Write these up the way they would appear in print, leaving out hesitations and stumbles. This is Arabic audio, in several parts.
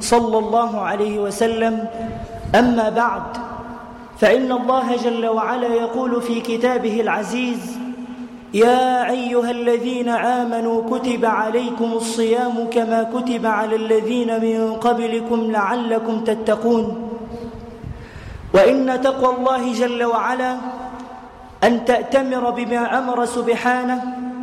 صلى الله عليه وسلم. أما بعد، فإن الله جل وعلا يقول في كتابه العزيز: يا أيها الذين آمنوا كتب عليكم الصيام كما كتب على الذين من قبلكم لعلكم تتقون. وإن تقوى الله جل وعلا أن تأتمر بما أمر سبحانه،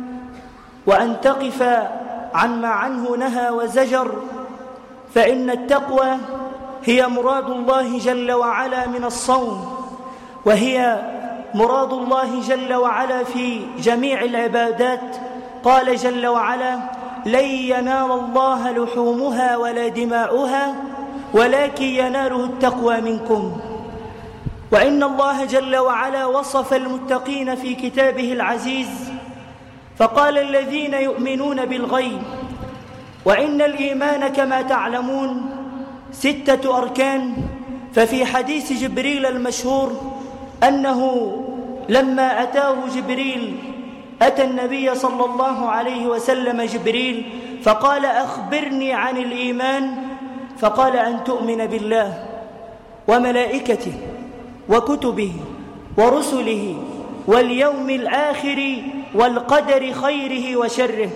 وأن تقف عن ما عنه نهى وزجر، فإن التقوى هي مراد الله جل وعلا من الصوم، وهي مراد الله جل وعلا في جميع العبادات. قال جل وعلا: لن ينال الله لحومها ولا دماؤها ولكن يناله التقوى منكم. وإن الله جل وعلا وصف المتقين في كتابه العزيز فقال: الذين يؤمنون بالغيب. وإن الإيمان كما تعلمون 6 أركان. ففي حديث جبريل المشهور أنه لما أتاه جبريل، أتى النبي صلى الله عليه وسلم جبريل فقال: أخبرني عن الإيمان. فقال: أن تؤمن بالله وملائكته وكتبه ورسله واليوم الآخر والقدر خيره وشره.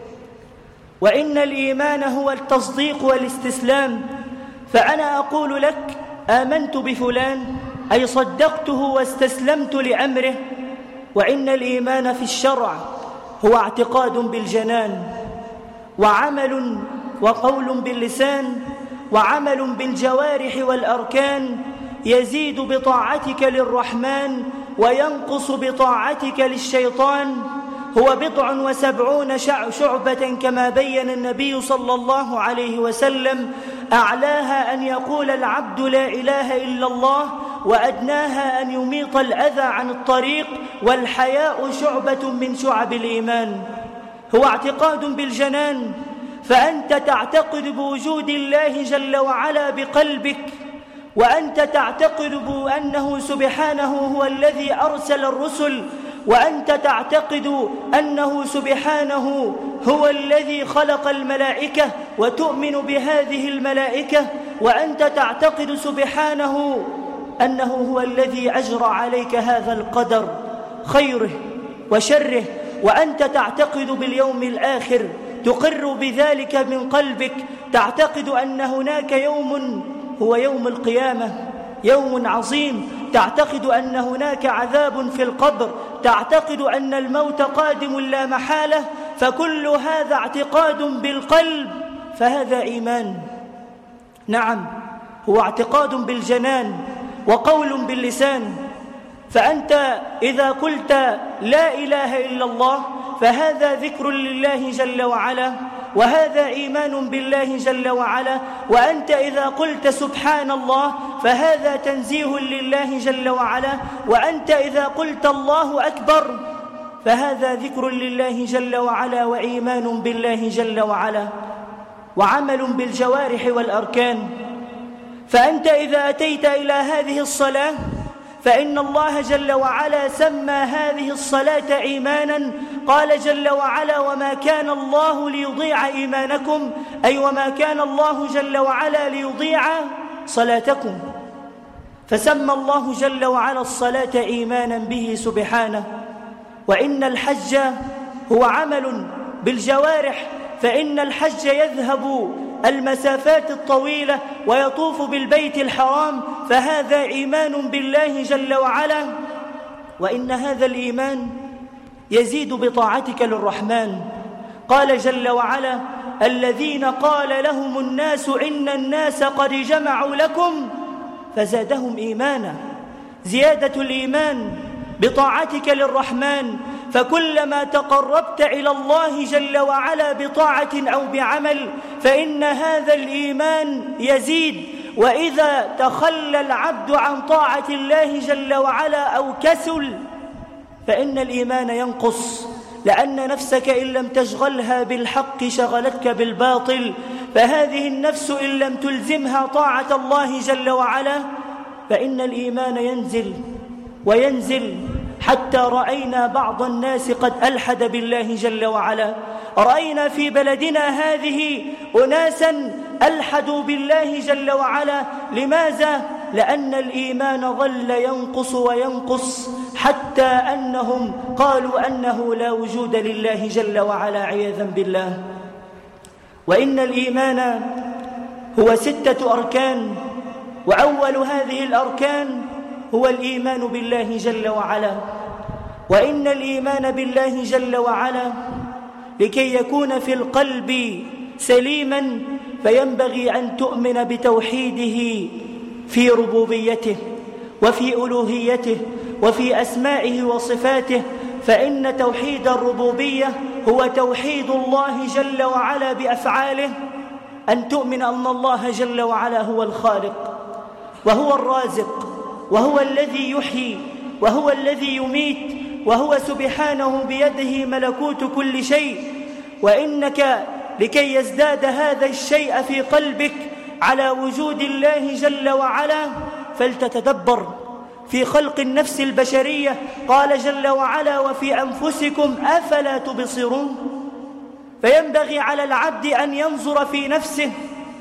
وإن الإيمان هو التصديق والاستسلام. فأنا أقول لك: آمنت بفلان، أي صدقته واستسلمت لأمره. وإن الإيمان في الشرع هو اعتقاد بالجنان، وعمل وقول باللسان، وعمل بالجوارح والأركان، يزيد بطاعتك للرحمن وينقص بطاعتك للشيطان. هو 70 شعبة كما بين النبي صلى الله عليه وسلم. أعلاها أن يقول العبد لا إله إلا الله، وأدناها أن يميط الأذى عن الطريق، والحياء شعبة من شعب الإيمان. هو اعتقاد بالجنان، فأنت تعتقد بوجود الله جل وعلا بقلبك، وأنت تعتقد بأنه سبحانه هو الذي أرسل الرسل، وأنت تعتقد أنه سبحانه هو الذي خلق الملائكة وتؤمن بهذه الملائكة، وأنت تعتقد سبحانه أنه هو الذي أجرى عليك هذا القدر خيره وشره، وأنت تعتقد باليوم الآخر، تقر بذلك من قلبك، تعتقد أن هناك يوم هو يوم القيامة، يوم عظيم، تعتقد أن هناك عذاب في القبر، تعتقد أن الموت قادم لا محالة. فكل هذا اعتقاد بالقلب، فهذا إيمان. نعم، هو اعتقاد بالجنان وقول باللسان. فأنت إذا قلت لا إله إلا الله فهذا ذكر لله جل وعلا، وهذا إيمان بالله جل وعلا. وأنت إذا قلت سبحان الله فهذا تنزيه لله جل وعلا. وأنت إذا قلت الله أكبر فهذا ذكر لله جل وعلا وإيمان بالله جل وعلا، وعمل بالجوارح والأركان. فأنت إذا أتيت إلى هذه الصلاة فإن الله جل وعلا سمى هذه الصلاة إيمانا. قال جل وعلا: وما كان الله ليضيع إيمانكم، أي وما كان الله جل وعلا ليضيع صلاتكم. فسمى الله جل وعلا الصلاة إيمانا به سبحانه. وإن الحج هو عمل بالجوارح، فإن الحج يذهب المسافات الطويلة ويطوف بالبيت الحرام، فهذا إيمان بالله جل وعلا. وإن هذا الإيمان يزيد بطاعتك للرحمن. قال جل وعلا: الذين قال لهم الناس إن الناس قد جمعوا لكم فزادهم إيمانا. زيادة الإيمان بطاعتك للرحمن. فكلما تقربت إلى الله جل وعلا بطاعة أو بعمل فإن هذا الإيمان يزيد. وإذا تخلى العبد عن طاعة الله جل وعلا أو كسل فإن الإيمان ينقص، لأن نفسك إن لم تشغلها بالحق شغلتك بالباطل. فهذه النفس إن لم تلزمها طاعة الله جل وعلا فإن الإيمان ينزل وينزل، حتى رأينا بعض الناس قد ألحد بالله جل وعلا. رأينا في بلدنا هذه أناسا ألحدوا بالله جل وعلا. لماذا؟ لأن الإيمان ظل ينقص وينقص حتى أنهم قالوا أنه لا وجود لله جل وعلا عياذا بالله. وإن الإيمان هو 6 أركان، وأول هذه الأركان هو الإيمان بالله جل وعلا. وإن الإيمان بالله جل وعلا لكي يكون في القلب سليما فينبغي أن تؤمن بتوحيده في ربوبيته وفي ألوهيته وفي أسمائه وصفاته. فإن توحيد الربوبية هو توحيد الله جل وعلا بأفعاله، أن تؤمن أن الله جل وعلا هو الخالق وهو الرازق وهو الذي يحيي وهو الذي يميت، وهو سبحانه بيده ملكوت كل شيء. وإنك لكي يزداد هذا الشيء في قلبك على وجود الله جل وعلا فلتتدبر في خلق النفس البشرية. قال جل وعلا: وفي أنفسكم أفلا تبصرون. فينبغي على العبد أن ينظر في نفسه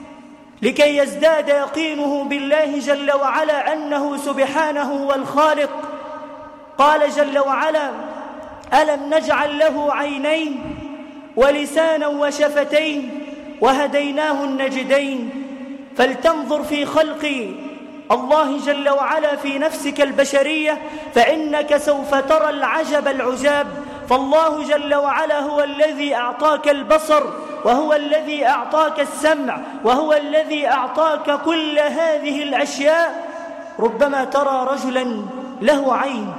لكي يزداد يقينه بالله جل وعلا أنه سبحانه هو الخالق. قال جل وعلا: ألم نجعل له عينين ولسانا وشفتين وهديناه النجدين. فلتنظر في خلق الله جل وعلا في نفسك البشرية فإنك سوف ترى العجب العجاب. فالله جل وعلا هو الذي أعطاك البصر، وهو الذي أعطاك السمع، وهو الذي أعطاك كل هذه الأشياء. ربما ترى رجلا له عين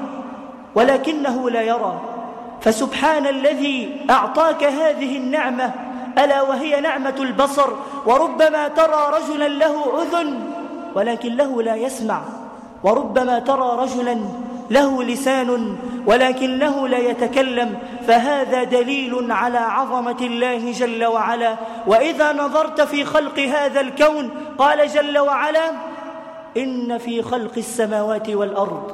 ولكنه لا يرى، فسبحان الذي أعطاك هذه النعمة ألا وهي نعمة البصر. وربما ترى رجلا له أذن ولكنه لا يسمع، وربما ترى رجلا له لسان ولكنه لا يتكلم، فهذا دليل على عظمة الله جل وعلا. وإذا نظرت في خلق هذا الكون قال جل وعلا: إن في خلق السماوات والأرض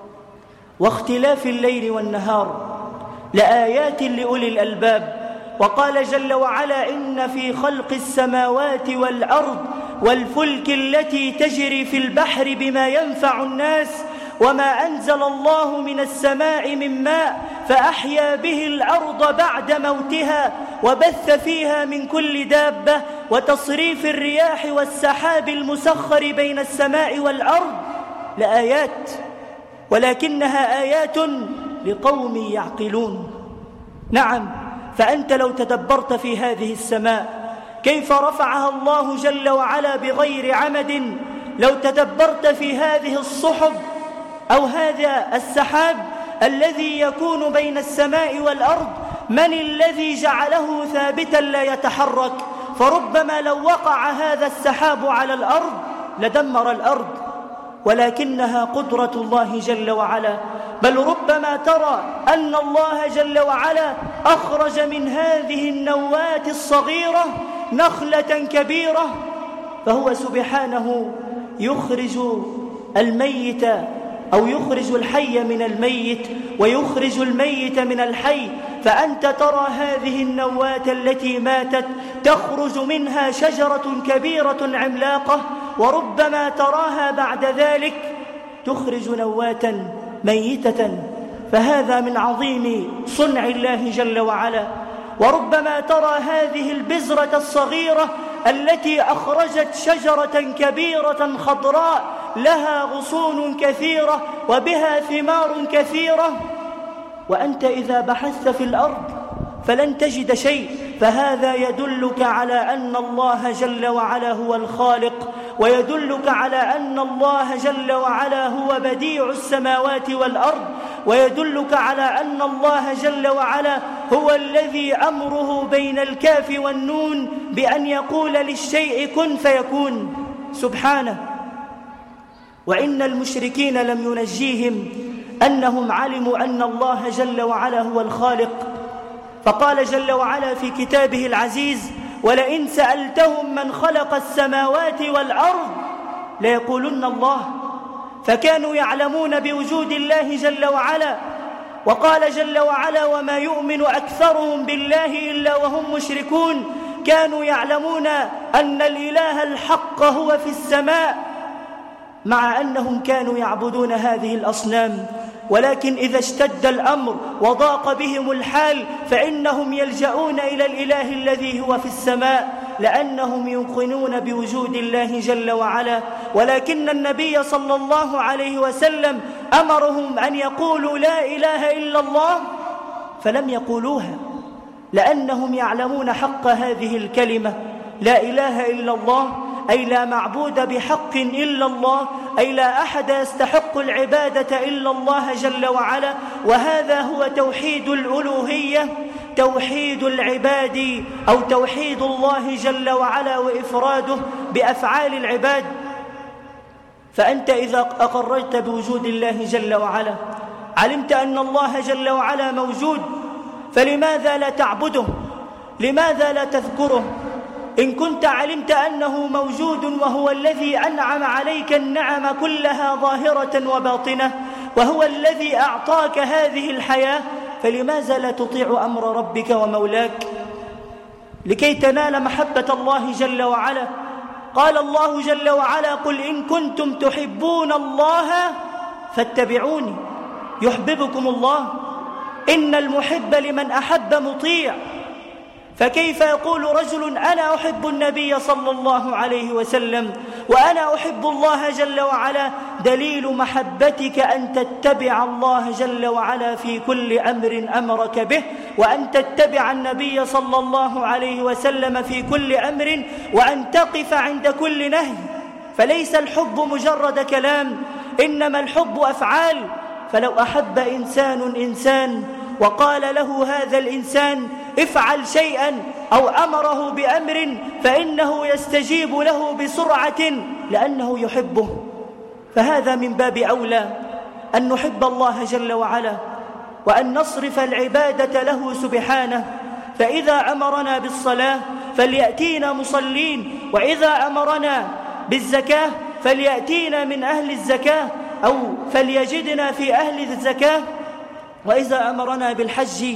واختلاف الليل والنهار لآيات لأولي الألباب. وقال جل وعلا: إن في خلق السماوات والأرض والفلك التي تجري في البحر بما ينفع الناس وما أنزل الله من السماء من ماء فأحيا به الأرض بعد موتها وبث فيها من كل دابة وتصريف الرياح والسحاب المسخر بين السماء والأرض لآيات، ولكنها آيات لقوم يعقلون. نعم، فأنت لو تدبرت في هذه السماء كيف رفعها الله جل وعلا بغير عمد، لو تدبرت في هذه الصحب أو هذا السحاب الذي يكون بين السماء والأرض، من الذي جعله ثابتا لا يتحرك؟ فربما لو وقع هذا السحاب على الأرض لدمر الأرض، ولكنها قدرة الله جل وعلا. بل ربما ترى أن الله جل وعلا أخرج من هذه النواة الصغيرة نخلة كبيرة، فهو سبحانه يخرج الميت أو يخرج الحي من الميت ويخرج الميت من الحي. فأنت ترى هذه النواة التي ماتت تخرج منها شجرة كبيرة عملاقة، وربما تراها بعد ذلك تخرج نواة ميتة، فهذا من عظيم صنع الله جل وعلا. وربما ترى هذه البذرة الصغيرة التي أخرجت شجرة كبيرة خضراء لها غصون كثيرة وبها ثمار كثيرة، وأنت إذا بحثت في الأرض فلن تجد شيء. فهذا يدلك على أن الله جل وعلا هو الخالق، ويدلك على أن الله جل وعلا هو بديع السماوات والأرض، ويدلك على أن الله جل وعلا هو الذي أمره بين الكاف والنون بأن يقول للشيء كن فيكون سبحانه. وإن المشركين لم ينجيهم أنهم علموا أن الله جل وعلا هو الخالق، فقال جل وعلا في كتابه العزيز: ولئن سألتهم من خلق السماوات والأرض ليقولن الله. فكانوا يعلمون بوجود الله جل وعلا. وقال جل وعلا: وما يؤمن أكثرهم بالله إلا وهم مشركون. كانوا يعلمون أن الإله الحق هو في السماء، مع أنهم كانوا يعبدون هذه الأصنام، ولكن إذا اشتد الأمر وضاق بهم الحال فإنهم يلجؤون إلى الإله الذي هو في السماء، لأنهم يوقنون بوجود الله جل وعلا. ولكن النبي صلى الله عليه وسلم أمرهم أن يقولوا لا إله إلا الله، فلم يقولوها، لأنهم يعلمون حق هذه الكلمة لا إله إلا الله، أي لا معبود بحق إلا الله، أي لا أحد يستحق العبادة إلا الله جل وعلا. وهذا هو توحيد الألوهية، توحيد العباد، أو توحيد الله جل وعلا وإفراده بأفعال العباد. فأنت إذا أقررت بوجود الله جل وعلا، علمت أن الله جل وعلا موجود، فلماذا لا تعبده؟ لماذا لا تذكره؟ إن كنت علمت أنه موجود وهو الذي أنعم عليك النعم كلها ظاهرة وباطنة، وهو الذي أعطاك هذه الحياة، فلماذا لا تطيع أمر ربك ومولاك لكي تنال محبة الله جل وعلا؟ قال الله جل وعلا: قل إن كنتم تحبون الله فاتبعوني يحببكم الله. إن المحب لمن أحب مطيع. فكيف يقول رجل أنا أحب النبي صلى الله عليه وسلم وأنا أحب الله جل وعلا؟ دليل محبتك أن تتبع الله جل وعلا في كل أمر أمرك به، وأن تتبع النبي صلى الله عليه وسلم في كل أمر، وأن تقف عند كل نهي. فليس الحب مجرد كلام، إنما الحب أفعال. فلو أحب إنسان وقال له هذا الإنسان افعل شيئا أو أمره بأمر، فإنه يستجيب له بسرعة لأنه يحبه. فهذا من باب أولى أن نحب الله جل وعلا، وأن نصرف العبادة له سبحانه. فإذا أمرنا بالصلاة فليأتينا مصلين، وإذا أمرنا بالزكاة فليأتينا من أهل الزكاة، أو فليجدنا في أهل الزكاة. وإذا أمرنا بالحج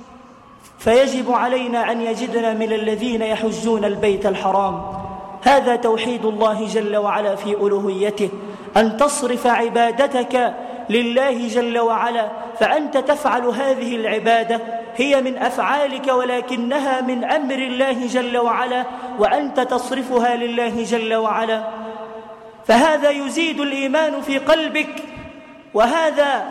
فيجب علينا أن يجدنا من الذين يحجون البيت الحرام. هذا توحيد الله جل وعلا في ألوهيته، أن تصرف عبادتك لله جل وعلا، فأنت تفعل هذه العبادة، هي من أفعالك ولكنها من أمر الله جل وعلا، وأنت تصرفها لله جل وعلا. فهذا يزيد الإيمان في قلبك، وهذا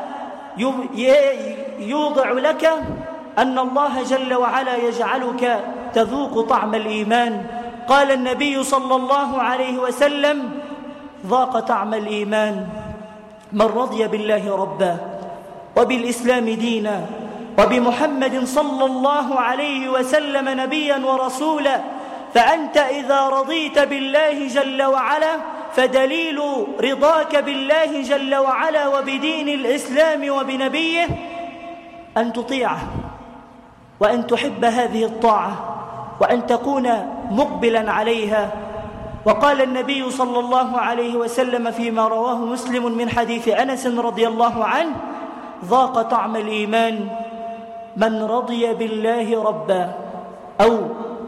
يوضع لك أن الله جل وعلا يجعلك تذوق طعم الإيمان. قال النبي صلى الله عليه وسلم: ذاق طعم الإيمان من رضي بالله ربا وبالإسلام دينا وبمحمد صلى الله عليه وسلم نبيا ورسولا. فأنت إذا رضيت بالله جل وعلا فدليل رضاك بالله جل وعلا وبدين الإسلام وبنبيه أن تطيعه، وأن تحب هذه الطاعة، وأن تكون مقبلا عليها. وقال النبي صلى الله عليه وسلم فيما رواه مسلم من حديث أنس رضي الله عنه: ذاق طعم الإيمان من رضي بالله ربا، أو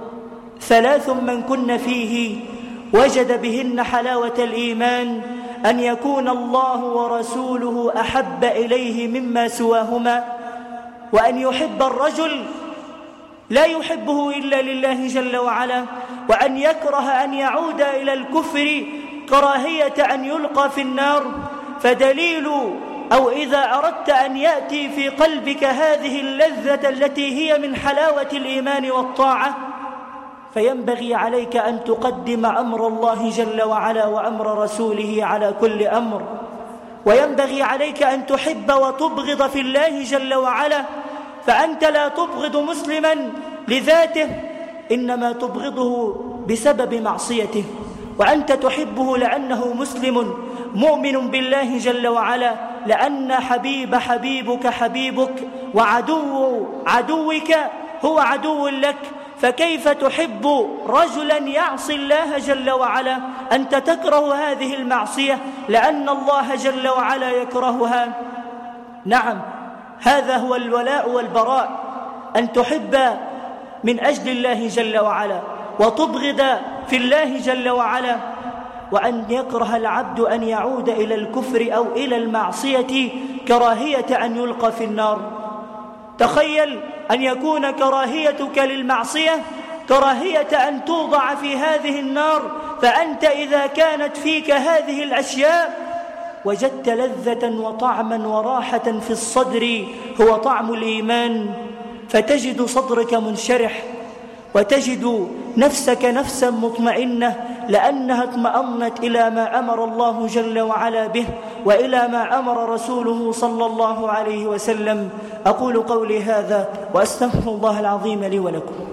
3 من كن فيه وجد بهن حلاوة الإيمان: أن يكون الله ورسوله أحب إليه مما سواهما، وأن يحب الرجل لا يحبه إلا لله جل وعلا، وأن يكره أن يعود إلى الكفر كراهية أن يلقى في النار. فدليل، أو إذا أردت أن يأتي في قلبك هذه اللذة التي هي من حلاوة الإيمان والطاعة، فينبغي عليك أن تقدم أمر الله جل وعلا وأمر رسوله على كل أمر، وينبغي عليك أن تحب وتبغض في الله جل وعلا. فأنت لا تبغض مسلما لذاته، إنما تبغضه بسبب معصيته، وأنت تحبه لأنه مسلم مؤمن بالله جل وعلا، لأن حبيبك حبيبك، وعدو عدوك هو عدو لك. فكيف تحب رجلا يعصي الله جل وعلا؟ أنت تكره هذه المعصية لأن الله جل وعلا يكرهها. نعم، هذا هو الولاء والبراء، أن تحب من أجل الله جل وعلا وتبغض في الله جل وعلا، وأن يكره العبد أن يعود إلى الكفر أو إلى المعصية كراهية أن يلقى في النار. تخيل أن يكون كراهيتك للمعصية كراهية أن توضع في هذه النار، فأنت إذا كانت فيك هذه الأشياء وجدت لذة وطعما وراحة في الصدر هو طعم الإيمان، فتجد صدرك منشرح وتجد نفسك نفسا مطمئنة، لأنها اطمأنت إلى ما أمر الله جل وعلا به وإلى ما أمر رسوله صلى الله عليه وسلم. أقول قولي هذا وأستغفر الله العظيم لي ولكم.